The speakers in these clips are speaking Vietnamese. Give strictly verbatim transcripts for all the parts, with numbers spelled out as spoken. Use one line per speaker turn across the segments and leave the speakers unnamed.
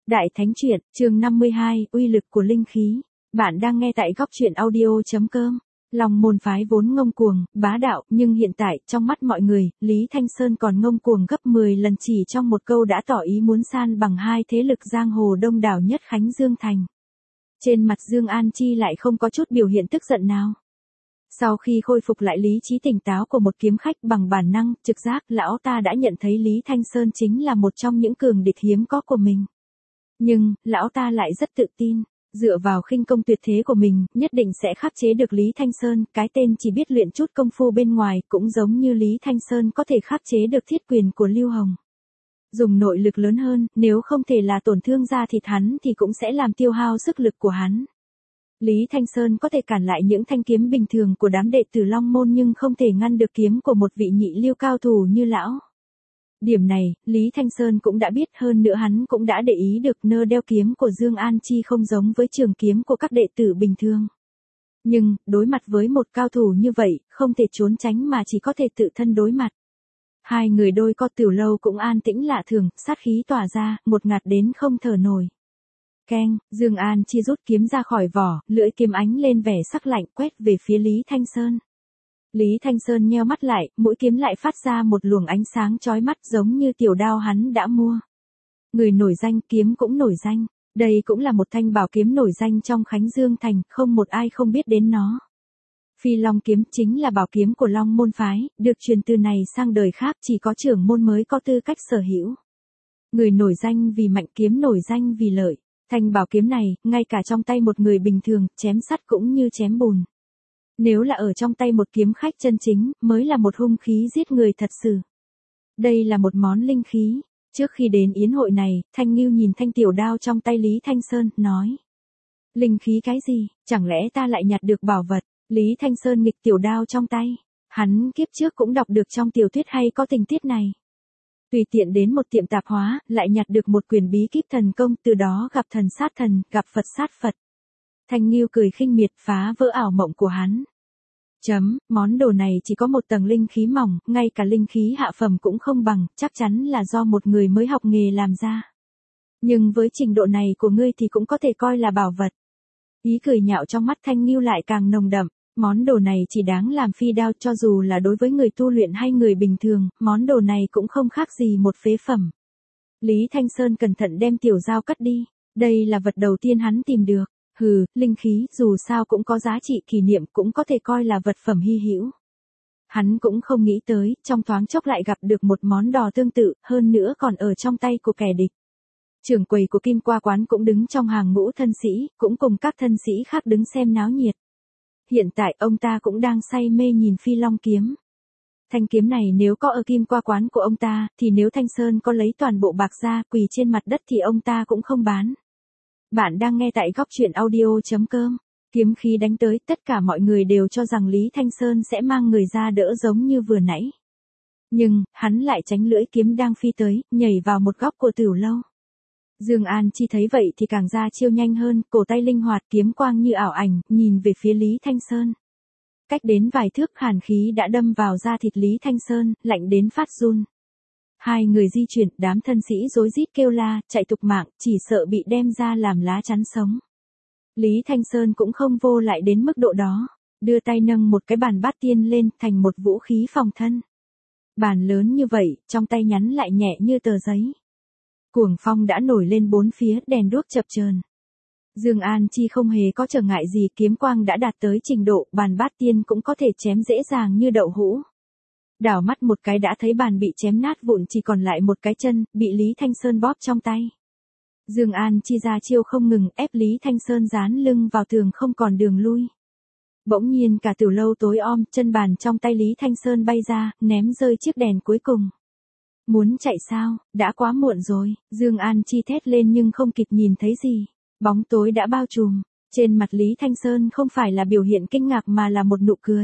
Đại Thánh Truyện, chương năm mươi hai, uy lực của linh khí. Bạn đang nghe tại góc truyện audio.com. Long môn phái vốn ngông cuồng, bá đạo, nhưng hiện tại, trong mắt mọi người, Lý Thanh Sơn còn ngông cuồng gấp mười lần, chỉ trong một câu đã tỏ ý muốn san bằng hai thế lực giang hồ đông đảo nhất Khánh Dương Thành. Trên mặt Dương An Chi lại không có chút biểu hiện tức giận nào. Sau khi khôi phục lại lý trí tỉnh táo của một kiếm khách bằng bản năng, trực giác, lão ta đã nhận thấy Lý Thanh Sơn chính là một trong những cường địch hiếm có của mình. Nhưng, lão ta lại rất tự tin, dựa vào khinh công tuyệt thế của mình, nhất định sẽ khắc chế được Lý Thanh Sơn, cái tên chỉ biết luyện chút công phu bên ngoài, cũng giống như Lý Thanh Sơn có thể khắc chế được thiết quyền của Lưu Hồng. Dùng nội lực lớn hơn, nếu không thể là tổn thương da thịt hắn thì cũng sẽ làm tiêu hao sức lực của hắn. Lý Thanh Sơn có thể cản lại những thanh kiếm bình thường của đám đệ tử Long Môn nhưng không thể ngăn được kiếm của một vị nhị lưu cao thủ như lão. Điểm này, Lý Thanh Sơn cũng đã biết, hơn nữa hắn cũng đã để ý được nơ đeo kiếm của Dương An Chi không giống với trường kiếm của các đệ tử bình thường. Nhưng, đối mặt với một cao thủ như vậy, không thể trốn tránh mà chỉ có thể tự thân đối mặt. Hai người đôi co tiểu lâu cũng an tĩnh lạ thường, sát khí tỏa ra, một ngạt đến không thở nổi. Keng, Dương An Chi rút kiếm ra khỏi vỏ, lưỡi kiếm ánh lên vẻ sắc lạnh quét về phía Lý Thanh Sơn. Lý Thanh Sơn nheo mắt lại, mũi kiếm lại phát ra một luồng ánh sáng chói mắt giống như tiểu đao hắn đã mua. Người nổi danh, kiếm cũng nổi danh. Đây cũng là một thanh bảo kiếm nổi danh trong Khánh Dương Thành, không một ai không biết đến nó. Phi Long kiếm chính là bảo kiếm của Long môn phái, được truyền từ này sang đời khác chỉ có trưởng môn mới có tư cách sở hữu. Người nổi danh vì mạnh, kiếm nổi danh vì lợi. Thanh bảo kiếm này, ngay cả trong tay một người bình thường, chém sắt cũng như chém bùn. Nếu là ở trong tay một kiếm khách chân chính, mới là một hung khí giết người thật sự. Đây là một món linh khí. Trước khi đến yến hội này, Thanh Ngưu nhìn thanh tiểu đao trong tay Lý Thanh Sơn, nói. Linh khí cái gì, chẳng lẽ ta lại nhặt được bảo vật? Lý Thanh Sơn nghịch tiểu đao trong tay. Hắn kiếp trước cũng đọc được trong tiểu thuyết hay có tình tiết này. Tùy tiện đến một tiệm tạp hóa, lại nhặt được một quyển bí kíp thần công, từ đó gặp thần sát thần, gặp Phật sát Phật. Thanh Ngưu cười khinh miệt, phá vỡ ảo mộng của hắn. Chấm, món đồ này chỉ có một tầng linh khí mỏng, ngay cả linh khí hạ phẩm cũng không bằng, chắc chắn là do một người mới học nghề làm ra. Nhưng với trình độ này của ngươi thì cũng có thể coi là bảo vật. Ý cười nhạo trong mắt Thanh Ngưu lại càng nồng đậm. Món đồ này chỉ đáng làm phi đao, cho dù là đối với người tu luyện hay người bình thường, món đồ này cũng không khác gì một phế phẩm. Lý Thanh Sơn cẩn thận đem tiểu dao cất đi. Đây là vật đầu tiên hắn tìm được. Hừ, linh khí, dù sao cũng có giá trị kỷ niệm, cũng có thể coi là vật phẩm hy hữu. Hắn cũng không nghĩ tới, trong thoáng chốc lại gặp được một món đồ tương tự, hơn nữa còn ở trong tay của kẻ địch. Trưởng quầy của Kim Qua quán cũng đứng trong hàng ngũ thân sĩ, cũng cùng các thân sĩ khác đứng xem náo nhiệt. Hiện tại ông ta cũng đang say mê nhìn Phi Long kiếm. Thanh kiếm này nếu có ở Kim Qua quán của ông ta, thì nếu Thanh Sơn có lấy toàn bộ bạc ra, quỳ trên mặt đất thì ông ta cũng không bán. Bạn đang nghe tại góc truyện audio.com. Kiếm khí đánh tới, tất cả mọi người đều cho rằng Lý Thanh Sơn sẽ mang người ra đỡ giống như vừa nãy. Nhưng, hắn lại tránh lưỡi kiếm đang phi tới, nhảy vào một góc của tiểu lâu. Dương An Chi thấy vậy thì càng ra chiêu nhanh hơn, cổ tay linh hoạt, kiếm quang như ảo ảnh, nhìn về phía Lý Thanh Sơn. Cách đến vài thước, hàn khí đã đâm vào da thịt Lý Thanh Sơn, lạnh đến phát run. Hai người di chuyển, đám thân sĩ rối rít kêu la, chạy tục mạng, chỉ sợ bị đem ra làm lá chắn sống. Lý Thanh Sơn cũng không vô lại đến mức độ đó, đưa tay nâng một cái bàn bát tiên lên, thành một vũ khí phòng thân. Bàn lớn như vậy, trong tay nhắn lại nhẹ như tờ giấy. Cuồng phong đã nổi lên bốn phía, đèn đuốc chập chờn. Dương An Chi không hề có trở ngại gì, kiếm quang đã đạt tới trình độ, bàn bát tiên cũng có thể chém dễ dàng như đậu hũ. Đảo mắt một cái đã thấy bàn bị chém nát vụn, chỉ còn lại một cái chân, bị Lý Thanh Sơn bóp trong tay. Dương An Chi ra chiêu không ngừng, ép Lý Thanh Sơn dán lưng vào tường không còn đường lui. Bỗng nhiên cả tiểu lâu tối om, chân bàn trong tay Lý Thanh Sơn bay ra, ném rơi chiếc đèn cuối cùng. Muốn chạy sao, đã quá muộn rồi, Dương An Chi thét lên nhưng không kịp nhìn thấy gì. Bóng tối đã bao trùm, trên mặt Lý Thanh Sơn không phải là biểu hiện kinh ngạc mà là một nụ cười.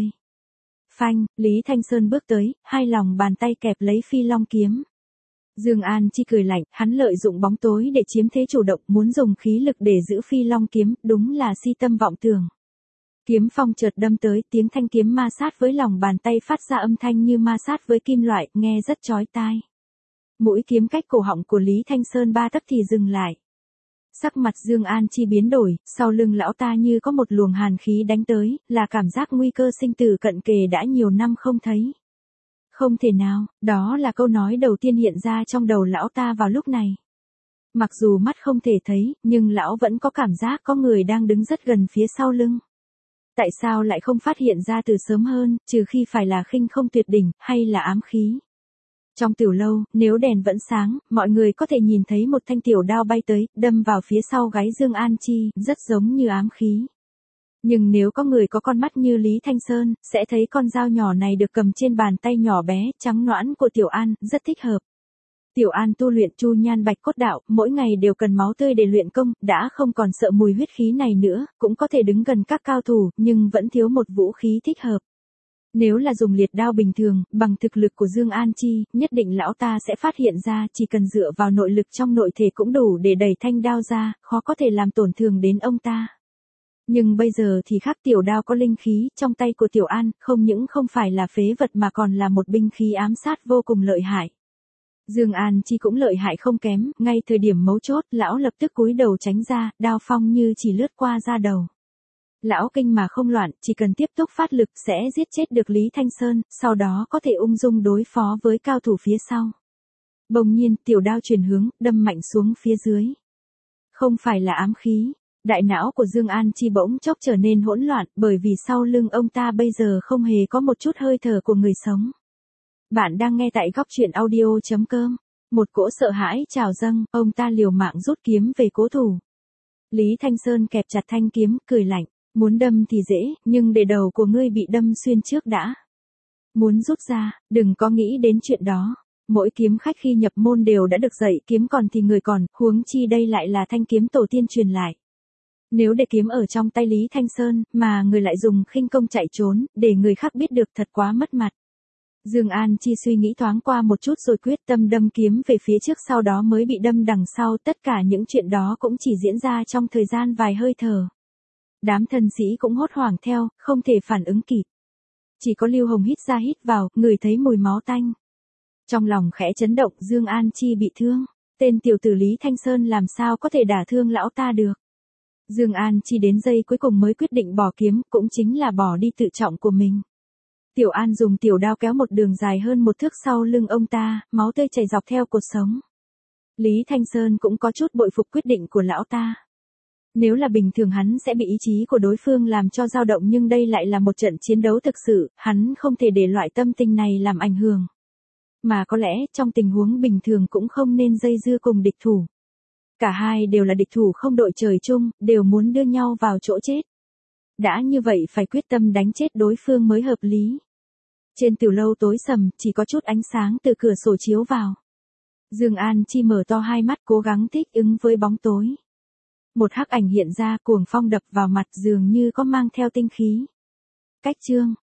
Phanh, Lý Thanh Sơn bước tới, hai lòng bàn tay kẹp lấy Phi Long kiếm. Dương An Chi cười lạnh, hắn lợi dụng bóng tối để chiếm thế chủ động, muốn dùng khí lực để giữ Phi Long kiếm, đúng là si tâm vọng tưởng. Kiếm phong chợt đâm tới, tiếng thanh kiếm ma sát với lòng bàn tay phát ra âm thanh như ma sát với kim loại, nghe rất chói tai. Mũi kiếm cách cổ họng của Lý Thanh Sơn ba tấc thì dừng lại. Sắc mặt Dương An Chi biến đổi, sau lưng lão ta như có một luồng hàn khí đánh tới, là cảm giác nguy cơ sinh tử cận kề đã nhiều năm không thấy. Không thể nào, đó là câu nói đầu tiên hiện ra trong đầu lão ta vào lúc này. Mặc dù mắt không thể thấy, nhưng lão vẫn có cảm giác có người đang đứng rất gần phía sau lưng. Tại sao lại không phát hiện ra từ sớm hơn, trừ khi phải là khinh không tuyệt đỉnh, hay là ám khí? Trong tiểu lâu, nếu đèn vẫn sáng, mọi người có thể nhìn thấy một thanh tiểu đao bay tới, đâm vào phía sau gáy Dương An Chi, rất giống như ám khí. Nhưng nếu có người có con mắt như Lý Thanh Sơn, sẽ thấy con dao nhỏ này được cầm trên bàn tay nhỏ bé, trắng nõn của Tiểu An, rất thích hợp. Tiểu An tu luyện Chu Nhan Bạch Cốt Đạo, mỗi ngày đều cần máu tươi để luyện công, đã không còn sợ mùi huyết khí này nữa, cũng có thể đứng gần các cao thủ, nhưng vẫn thiếu một vũ khí thích hợp. Nếu là dùng liệt đao bình thường, bằng thực lực của Dương An Chi, nhất định lão ta sẽ phát hiện ra chỉ cần dựa vào nội lực trong nội thể cũng đủ để đẩy thanh đao ra, khó có thể làm tổn thương đến ông ta. Nhưng bây giờ thì khác, tiểu đao có linh khí, trong tay của Tiểu An, không những không phải là phế vật mà còn là một binh khí ám sát vô cùng lợi hại. Dương An Chi cũng lợi hại không kém, ngay thời điểm mấu chốt, lão lập tức cúi đầu tránh ra, đao phong như chỉ lướt qua da đầu. Lão kinh mà không loạn, chỉ cần tiếp tục phát lực sẽ giết chết được Lý Thanh Sơn, sau đó có thể ung dung đối phó với cao thủ phía sau. Bỗng nhiên, tiểu đao chuyển hướng, đâm mạnh xuống phía dưới. Không phải là ám khí. Đại não của Dương An Chi bỗng chốc trở nên hỗn loạn, bởi vì sau lưng ông ta bây giờ không hề có một chút hơi thở của người sống. Bạn đang nghe tại góc truyện audio chấm com. Một cỗ sợ hãi trào dâng, ông ta liều mạng rút kiếm về cố thủ. Lý Thanh Sơn kẹp chặt thanh kiếm, cười lạnh. Muốn đâm thì dễ, nhưng để đầu của ngươi bị đâm xuyên trước đã. Muốn rút ra, đừng có nghĩ đến chuyện đó. Mỗi kiếm khách khi nhập môn đều đã được dạy, kiếm còn thì người còn, huống chi đây lại là thanh kiếm tổ tiên truyền lại. Nếu để kiếm ở trong tay Lý Thanh Sơn, mà người lại dùng khinh công chạy trốn, để người khác biết được thật quá mất mặt. Dương An Chi suy nghĩ thoáng qua một chút rồi quyết tâm đâm kiếm về phía trước, sau đó mới bị đâm đằng sau, tất cả những chuyện đó cũng chỉ diễn ra trong thời gian vài hơi thở. Đám thân sĩ cũng hốt hoảng theo, không thể phản ứng kịp. Chỉ có Lưu Hồng hít ra hít vào, ngửi thấy mùi máu tanh. Trong lòng khẽ chấn động, Dương An Chi bị thương. Tên tiểu tử Lý Thanh Sơn làm sao có thể đả thương lão ta được. Dương An Chi đến giây cuối cùng mới quyết định bỏ kiếm, cũng chính là bỏ đi tự trọng của mình. Tiểu An dùng tiểu đao kéo một đường dài hơn một thước sau lưng ông ta, máu tươi chảy dọc theo cột sống. Lý Thanh Sơn cũng có chút bội phục quyết định của lão ta. Nếu là bình thường hắn sẽ bị ý chí của đối phương làm cho dao động, nhưng đây lại là một trận chiến đấu thực sự, hắn không thể để loại tâm tình này làm ảnh hưởng. Mà có lẽ trong tình huống bình thường cũng không nên dây dưa cùng địch thủ. Cả hai đều là địch thủ không đội trời chung, đều muốn đưa nhau vào chỗ chết. Đã như vậy phải quyết tâm đánh chết đối phương mới hợp lý. Trên tiểu lâu tối sầm, chỉ có chút ánh sáng từ cửa sổ chiếu vào. Dương An Chi mở to hai mắt cố gắng thích ứng với bóng tối. Một hắc ảnh hiện ra, cuồng phong đập vào mặt, dường như có mang theo tinh khí. Cách chương